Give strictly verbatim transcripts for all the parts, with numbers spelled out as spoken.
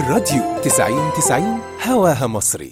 الراديو تسعين تسعين هواها مصري.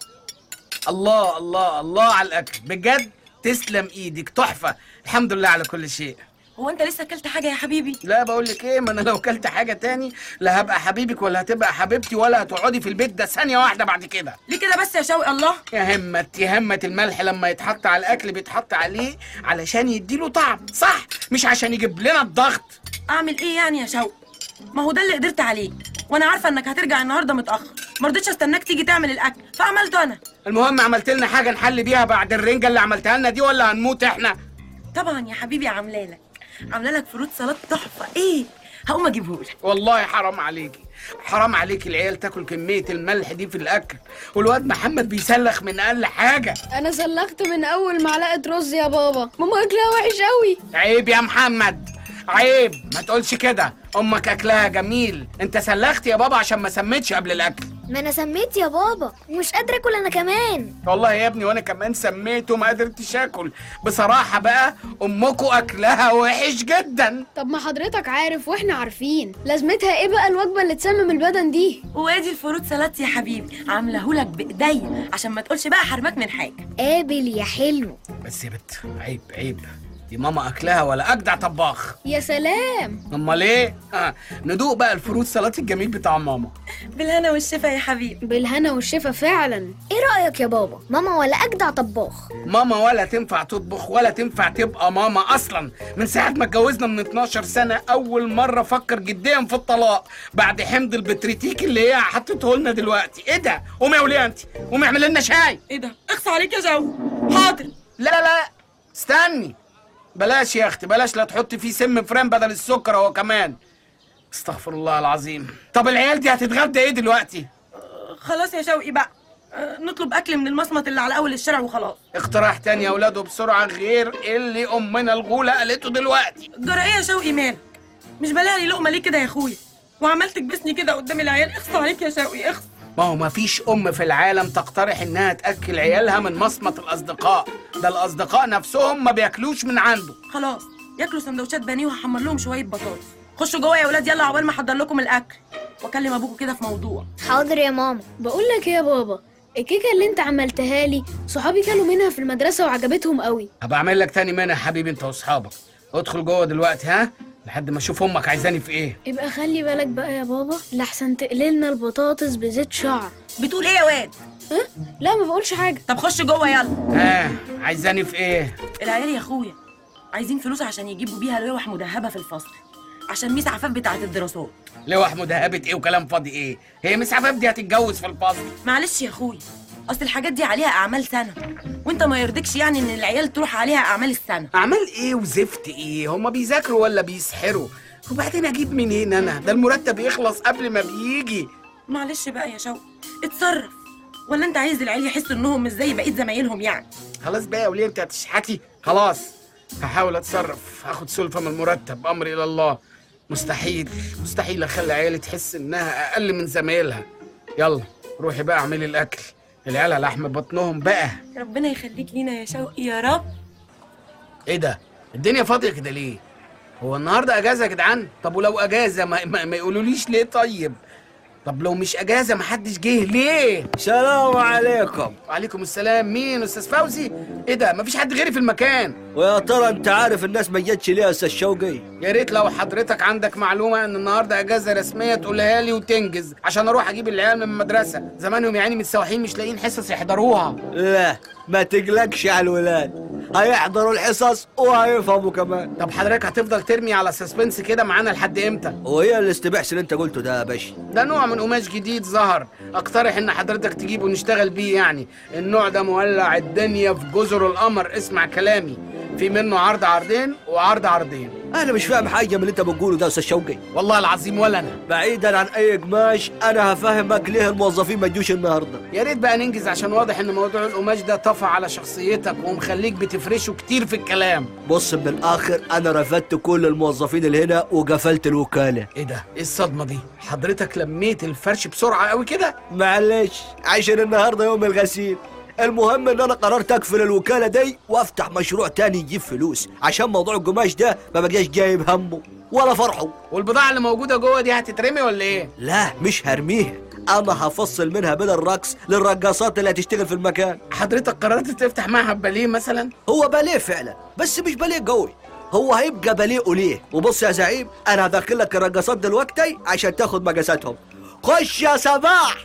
الله الله الله على الأكل بجد، تسلم إيدك، تحفة. الحمد لله على كل شيء. هو انت لسه اكلت حاجه يا حبيبي؟ لا بقول لك ايه، ما انا لو اكلت حاجه تاني لا هبقى حبيبك ولا هتبقى حبيبتي ولا هتقعدي في البيت ده ثانيه واحده بعد كده. ليه كده بس يا شوقي؟ الله يا همت يا همت، الملح لما يتحط على الاكل بيتحط عليه علشان يديله طعم، صح؟ مش عشان يجيب لنا الضغط. اعمل ايه يعني يا شوقي؟ ما هو ده اللي قدرت عليه، وانا عارفه انك هترجع النهارده متاخر، ما رضيتش استناك تيجي تعمل الاكل فعملته انا. المهم عملت لنا حاجه نحل بيها بعد الرنجه اللي عملتها لنا دي ولا هنموت احنا؟ طبعا يا حبيبي، عامله لك عامله لك فروت سلطه تحفه. ايه، هقوم اجيبهولك. والله حرام عليكي، حرام عليكي العيال تاكل كميه الملح دي في الاكل، والواد محمد بيسلخ من اقل حاجه. انا سلخت من اول معلقه رز يا بابا، ماما اكلها وحش قوي. عيب يا محمد، عيب، ما تقولش كده، امك اكلها جميل. انت سلخت يا بابا عشان ما سميتش قبل الاكل. ما انا سميت يا بابا ومش قادره اكل انا كمان. والله يا ابني وانا كمان سميت وما قدرتش اكل. بصراحه بقى امكوا اكلها وحش جدا. طب ما حضرتك عارف واحنا عارفين، لازمتها ايه بقى الوجبه اللي تسمم البدن دي؟ وادي الفروت سلطه يا حبيبي، عاملهولك بايديا عشان ما تقولش بقى حرمك من حاجه. قابل يا حلو. بس يا بت، عيب عيب، دي ماما اكلها ولا اجدع طباخ. يا سلام، امال ايه؟ آه. ندوق بقى الفروت سلطه الجميل بتاع ماما. بالهنا والشفا يا حبيبي. بالهنا والشفا فعلا. ايه رايك يا بابا؟ ماما ولا اجدع طباخ؟ ماما ولا تنفع تطبخ ولا تنفع تبقى ماما اصلا. من ساعه ما اتجوزنا من اتناشر سنه اول مره افكر جديا في الطلاق بعد حمض البتريتيك اللي هي حطته لنا دلوقتي. ايه ده؟ قومي يا وليه انت، قومي اعملي لنا شاي. ايه ده؟ اخص عليك يا جو. حاضر. لا لا لا استني، بلاش يا اختي، بلاش، لا تحطي فيه سم فران بدل السكر هو كمان. استغفر الله العظيم. طب العيال دي هتتغدى ايه دلوقتي؟ آه خلاص يا شوقي بقى، آه نطلب اكل من المصمت اللي على اول الشارع وخلاص. اقتراح تاني يا اولاده بسرعه غير اللي امنا الغوله قالته دلوقتي. جرى ايه يا شوقي؟ مالك؟ مش بلاقي لي لقمه ليه كده يا اخويا؟ وعمال تكبسني كده قدام العيال. اخص عليك يا شوقي، اخص. ما هو مفيش ام في العالم تقترح انها تاكل عيالها من مصمت الاصدقاء ده، الاصدقاء نفسهم ما بياكلوش من عنده. خلاص ياكلوا سندوتشات بانيه وهحمر لهم شويه بطاطس. خشوا جوه يا ولاد يلا عقبال ما احضر لكم الاكل واكلم ابوكوا كده في موضوع. حاضر يا ماما. بقول لك ايه يا بابا، الكيكه اللي انت عملتها لي صحابي كانوا منها في المدرسه وعجبتهم قوي. هبقى اعمل لك تاني منها يا حبيبي انت واصحابك. ادخل جوه دلوقتي ها، لحد ما اشوف امك عايزاني في ايه. يبقى خلي بالك بقى يا بابا لحسن تقللنا البطاطس بزيت شعر. بتقول ايه يا واد؟ ها؟ لا ما بقولش حاجه. طب خش جوه يلا. ها عايزاني في ايه؟ العيال يا اخويا عايزين فلوس عشان يجيبوا بيها لوح مذهبه في الفصل عشان ميس عفاف بتاعه الدراسات. لوح مذهبه ايه وكلام فاضي ايه؟ هي ميس عفاف دي هتتجوز في الفصل؟ معلش يا اخويا، اصل الحاجات دي عليها اعمال سنه، وانت ما يرضيكش يعني ان العيال تروح عليها اعمال السنه. اعمال ايه وزفت ايه؟ هما بيذاكروا ولا بيسحروا؟ وبعدين اجيب منين انا؟ ده المرتب يخلص قبل ما بيجي. معلش بقى يا شوقي اتصرف، ولا انت عايز العيال يحسوا انهم مش زي بقيه زمايلهم يعني؟ خلاص بقى يا وليه انت هتشحتي؟ خلاص هحاول اتصرف، هاخد سلفه من المرتب، امري الى الله. مستحيل مستحيل اخلي عيالي تحس انها اقل من زمايلها. يلا روحي بقى اعملي الاكل، العيال على لحم بطنهم بقى. ربنا يخليك لينا يا شوقي يا رب. ايه ده؟ الدنيا فاضيه كده ليه؟ هو النهارده اجازه يا جدعان؟ طب ولو اجازه ما, ما, ما يقولوليش ليه طيب؟ طب لو مش اجازه ما حدش جه ليه؟ سلام عليكم. وعليكم السلام. مين؟ استاذ فوزي؟ ايه ده؟ مفيش حد غيري في المكان. ويا ترى انت عارف الناس ما جتش ليه يا استاذ شوقي؟ يا ريت لو حضرتك عندك معلومه ان النهارده اجازه رسميه تقولها لي وتنجز عشان اروح اجيب العيال من المدرسه، زمانهم يعني متسوحين مش لاقيين حصص يحضروها. لا ما تقلقش على الولاد، هيحضروا الحصص وهيفهموا كمان. طب حضرتك هتفضل ترمي على سسبنس كده معانا لحد امتى؟ وهي الاستباحس اللي انت قلته ده يا باشا ده نوع من قماش جديد ظهر، اقترح ان حضرتك تجيبه ونشتغل بيه. يعني النوع ده مولع الدنيا في جزر القمر، اسمع كلامي، في منه عرض عرضين وعرض عرضين. انا مش فاهم حاجه من اللي انت بتقوله ده يا استاذ شوقي والله العظيم ولا انا. بعيدا عن اي قماش انا هفهمك ليه الموظفين ما جوش النهارده. يا ريت بقى ننجز عشان واضح ان موضوع القماش ده طفى على شخصيتك ومخليك بتفرشه كتير في الكلام. بص من الاخر انا رفدت كل الموظفين اللي هنا وقفلت الوكاله. ايه ده؟ ايه الصدمه دي؟ حضرتك لميت الفرش بسرعه قوي كده؟ معلش عشان النهارده يوم الغسيل. المهم ان انا قررت اقفل الوكاله دي وافتح مشروع تاني يجيب فلوس عشان موضوع القماش ده ما بقاش جايب همه. ولا فرحه. والبضاعة اللي موجودة جوه دي هتترمي ولا ايه؟ لا مش هرميها، انا هفصل منها بدل الرقص للرقاصات اللي هتشتغل في المكان. حضرتك قررت تفتح معهد باليه مثلا؟ هو باليه فعلا، بس مش باليه قوي، هو هيبقى باليه قليه. وبص يا زعيم، انا هدخل لك الرقاصات دلوقتي عشان تاخد مقاساتهم. خش يا صباح.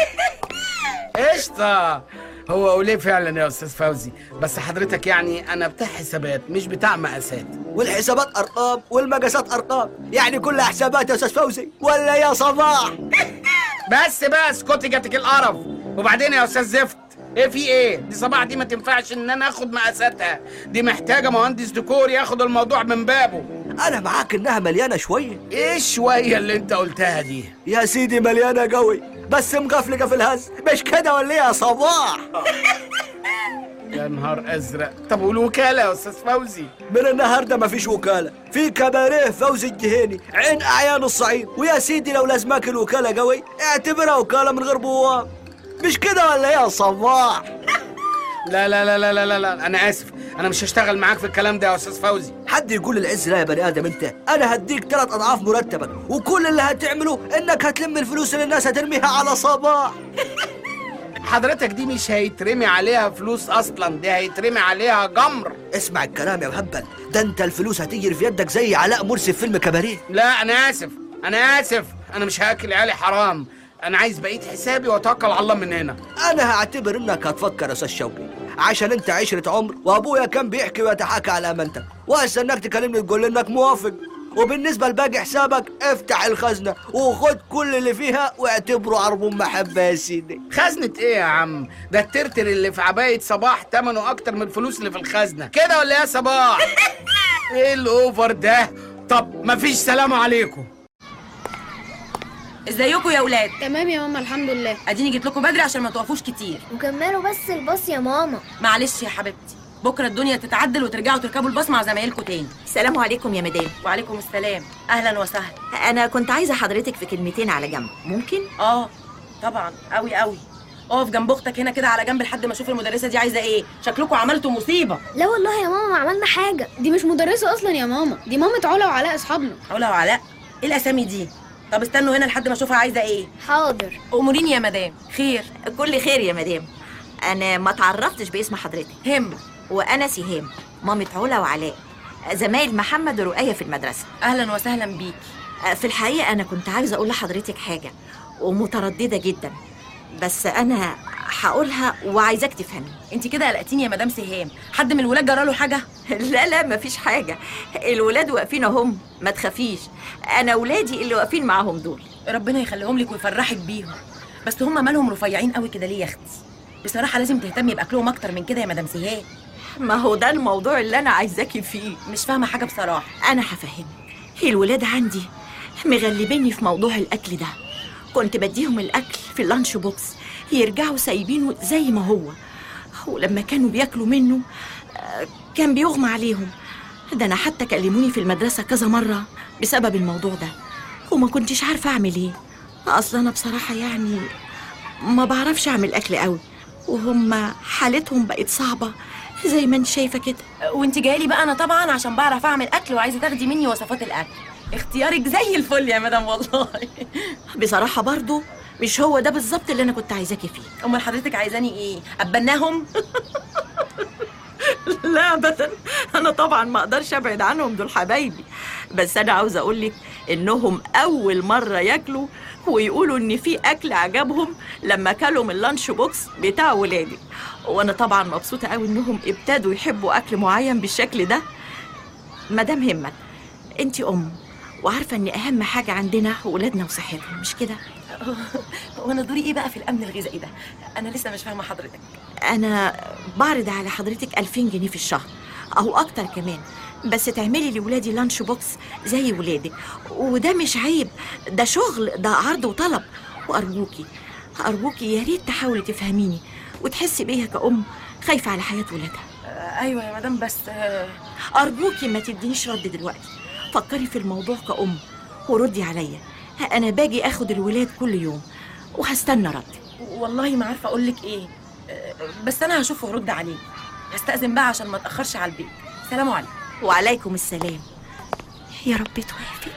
قشطة. هو قوليه فعلا يا استاذ فوزي، بس حضرتك يعني انا بتاع حسابات مش بتاع مقاسات. والحسابات ارقام والمقاسات ارقام، يعني كلها حسابات يا استاذ فوزي ولا يا صباح؟ بس بقى اسكتي، جاتك القرف. وبعدين يا استاذ زفت، ايه في ايه؟ دي صباح دي ما تنفعش ان انا اخد مقاساتها، دي محتاجه مهندس ديكور ياخد الموضوع من بابه. انا معاك انها مليانه شويه. ايه شويه اللي انت قلتها دي؟ يا سيدي مليانه قوي، بس مغفلقه في الهز، مش كده ولا ايه يا صباح؟ يا نهار ازرق. طب والوكاله يا استاذ فوزي؟ من النهارده مفيش وكاله، في كباريه فوزي الجهيني عين اعيان الصعيد. ويا سيدي لو لازماك الوكاله قوي اعتبرها وكاله من غير بواب، مش كده ولا ايه يا صباح؟ لا لا لا لا لا لا لا، انا اسف، انا مش هشتغل معاك في الكلام ده يا استاذ فوزي. حد يقول العز لا يا بني ادم انت، انا هديك ثلاث اضعاف مرتبك، وكل اللي هتعمله انك هتلم الفلوس اللي الناس هترميها على صباح. حضرتك دي مش هيترمي عليها فلوس اصلا، دي هيترمي عليها جمر. اسمع الكلام يا مهبل، ده انت الفلوس هتجري في يدك زي علاء مرسي في فيلم كباريه. لا انا اسف، انا اسف، انا مش هاكل عيالي حرام، انا عايز بقيت حسابي واتوكل على الله من هنا. انا هعتبر انك هتفكر يا استاذ شوقي، عشان انت عشرة عمر، وابويا كان بيحكي ويتحاكى على امانتك، واستناك تكلمني تقول لي انك موافق. وبالنسبه لباقي حسابك افتح الخزنه وخد كل اللي فيها واعتبره عربون محبه يا سيدي. خزنة ايه يا عم؟ ده الترتر اللي في عباية صباح تمنه اكتر من الفلوس اللي في الخزنة، كده ولا يا صباح؟ ايه الاوفر ده؟ طب مفيش سلام عليكم. ازيكم يا ولاد؟ تمام يا ماما الحمد لله. اديني جيت لكم بدري عشان ما توقفوش كتير. وكملوا بس الباص يا ماما. معلش يا حبيبتي، بكره الدنيا تتعدل وترجعوا تركبوا الباص مع زمايلكم تاني. السلام عليكم يا مدام. وعليكم السلام، اهلا وسهلا. انا كنت عايزه حضرتك في كلمتين على جنب، ممكن؟ اه طبعا، قوي قوي. اقف جنب اختك هنا كده على جنب لحد ما اشوف المدرسه دي عايزه ايه، شكلكم عملتوا مصيبه. لا والله يا ماما ما عملنا حاجه. دي مش مدرسه اصلا يا ماما، دي مامة علا وعلاء اصحابنا. علا وعلاء؟ ايه الاسامي دي؟ طب استنوا هنا لحد ما اشوفها عايزه ايه. حاضر. اموريني يا مدام. خير؟ كل خير يا مدام. انا ما تعرفتش باسم حضرتك. هم. وانا سهام، مامة علا وعلاء، زمايل محمد ورؤية في المدرسه. اهلا وسهلا بيكي. في الحقيقه انا كنت عايزه اقول لحضرتك حاجه ومتردده جدا، بس انا هقولها وعايزاك تفهمي. انت كده قلقتيني يا مدام سهام، حد من الولاد جراله حاجه؟ لا لا مفيش حاجه، الولاد واقفين اهم، ما تخافيش، انا ولادي اللي واقفين معاهم دول. ربنا يخليهم لك ويفرحك بيهم. بس هم مالهم رفيعين قوي كده ليه يا اختي؟ بصراحه لازم تهتمي باكلهم اكتر من كده يا مدام سهام. ما هو ده الموضوع اللي انا عايزاكي فيه. مش فاهمه حاجه بصراحه. انا هفهمك. الولاد عندي مغلبيني في موضوع الاكل ده، كنت بديهم الاكل في اللانش بوكس يرجعوا سايبينه زي ما هو، ولما كانوا بياكلوا منه كان بيغمى عليهم. ده انا حتى كلموني في المدرسه كذا مره بسبب الموضوع ده، وما كنتش عارفه اعمل ايه. اصلا انا بصراحه يعني ما بعرفش اعمل اكل قوي، وهم حالتهم بقت صعبه زي ما انت شايفه كده. وانت جايلي بقى انا طبعا عشان بعرف اعمل اكل وعايزه تاخدي مني وصفات الاكل. اختيارك زي الفل يا مدام والله. بصراحه برضو مش هو ده بالظبط اللي انا كنت عايزاكي فيه. امال حضرتك عايزاني ايه؟ ابناهم؟ لا ابدا، انا طبعا ما اقدرش ابعد عنهم، دول حبايبي، بس انا عاوزه اقول لك انهم اول مره ياكلوا ويقولوا ان في اكل عجبهم لما كلوا من اللانش بوكس بتاع ولادي، وانا طبعا مبسوطه قوي انهم ابتدوا يحبوا اكل معين بالشكل ده. مدام همت، انت ام وعارفه ان اهم حاجه عندنا ولادنا وصحتهم، مش كده؟ وانا دوري ايه بقى في الامن الغذائي ده؟ انا لسه مش فاهمه حضرتك. انا بعرض على حضرتك ألفين جنيه في الشهر او اكتر كمان، بس تعملي لولادي لانش بوكس زي ولادك، وده مش عيب، ده شغل، ده عرض وطلب. وارجوكي ارجوكي يا ريت تحاولي تفهميني وتحسي بيها كأم خايفه على حياه ولادها. آه ايوه يا مدام، بس آه ارجوكي ما تدينيش رد دلوقتي، فكري في الموضوع كأم وردي عليا. انا باجي اخد الولاد كل يوم وهستنى ردك. والله ما عارفه اقول لك ايه، بس انا هشوف وارد عليه. هستأذن بقى عشان ما اتاخرش على البيت. سلام عليكم. وعليكم السلام. يا رب توافق.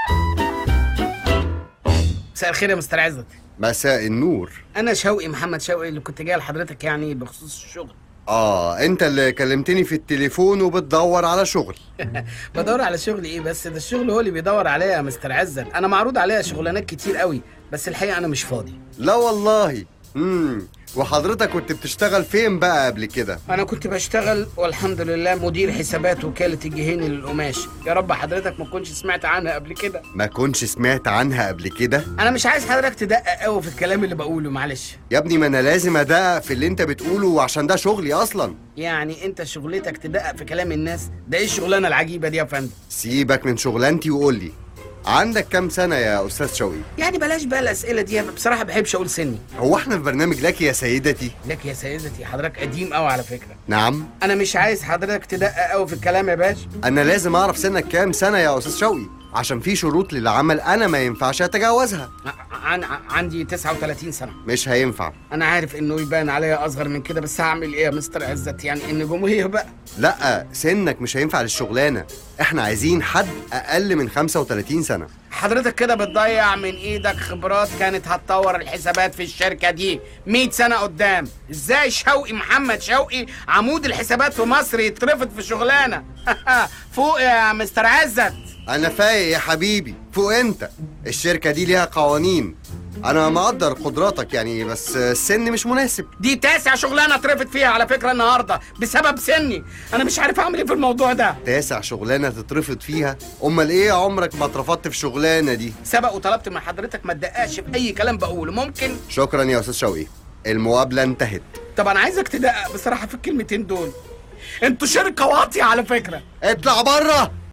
مساء الخير يا مستر عزت. مساء النور. انا شوقي، محمد شوقي، اللي كنت جاي لحضرتك يعني بخصوص الشغل. اه انت اللي كلمتني في التليفون وبتدور على شغل. بدور على شغل ايه بس؟ ده الشغل هو اللي بيدور عليا يا مستر عزت. انا معروض عليا شغلانات كتير قوي، بس الحقيقه انا مش فاضي. لا والله. امم وحضرتك كنت بتشتغل فين بقى قبل كده؟ انا كنت بشتغل والحمد لله مدير حسابات وكالة الجهيني للقماش. يا رب حضرتك ما كنتش سمعت عنها قبل كده. ما كنتش سمعت عنها قبل كده؟ انا مش عايز حضرتك تدقق قوي في الكلام اللي بقوله، معلش. يا ابني ما انا لازم ادقق في اللي انت بتقوله عشان ده شغلي اصلا. يعني انت شغلتك تدقق في كلام الناس؟ ده ايه الشغلانه العجيبه دي يا فندم؟ سيبك من شغلانتي وقول لي، عندك كام سنة يا أستاذ شوقي؟ يعني بلاش بقى الأسئلة دي، بصراحة بحبش أقول سني. هو احنا في برنامج لك يا سيدتي؟ لك يا سيدتي؟ حضرتك قديم قوي على فكرة. نعم. أنا مش عايز حضرتك تدقق قوي في الكلام يا باشا. أنا لازم أعرف سنك كام سنة يا أستاذ شوقي، عشان في شروط للعمل أنا ما ينفعش أتجاوزها. عن عندي تسعة وثلاثين سنة. مش هينفع. أنا عارف إنه يبان عليا أصغر من كده، بس هعمل إيه يا مستر عزت؟ يعني النجومية بقى. لا سنك مش هينفع للشغلانة، احنا عايزين حد أقل من خمسة وثلاثين سنة. حضرتك كده بتضيع من إيدك خبرات كانت هتطور الحسابات في الشركة دي مئة سنة قدام. إزاي شوقي، محمد شوقي، عمود الحسابات في مصر، يترفض في شغلانة؟ فوق يا مستر عزت. أنا فايق يا حبيبي، فوق أنت. الشركة دي ليها قوانين، أنا مقدر قدراتك يعني، بس السن مش مناسب. دي تاسع شغلانة اترفض فيها على فكرة النهاردة بسبب سني. أنا مش عارف أعمل إيه في الموضوع ده. تاسع شغلانة تترفض فيها؟ أمال إيه عمرك ما اترفضت في شغلانة دي؟ سبق وطلبت من حضرتك ما تدققش في أي كلام بقوله، ممكن؟ شكرا يا أستاذ شوقي، المقابلة انتهت. طب أنا عايزك تدقق بصراحة في الكلمتين دول. أنتوا شركة واطية على فكرة. اطلع بره.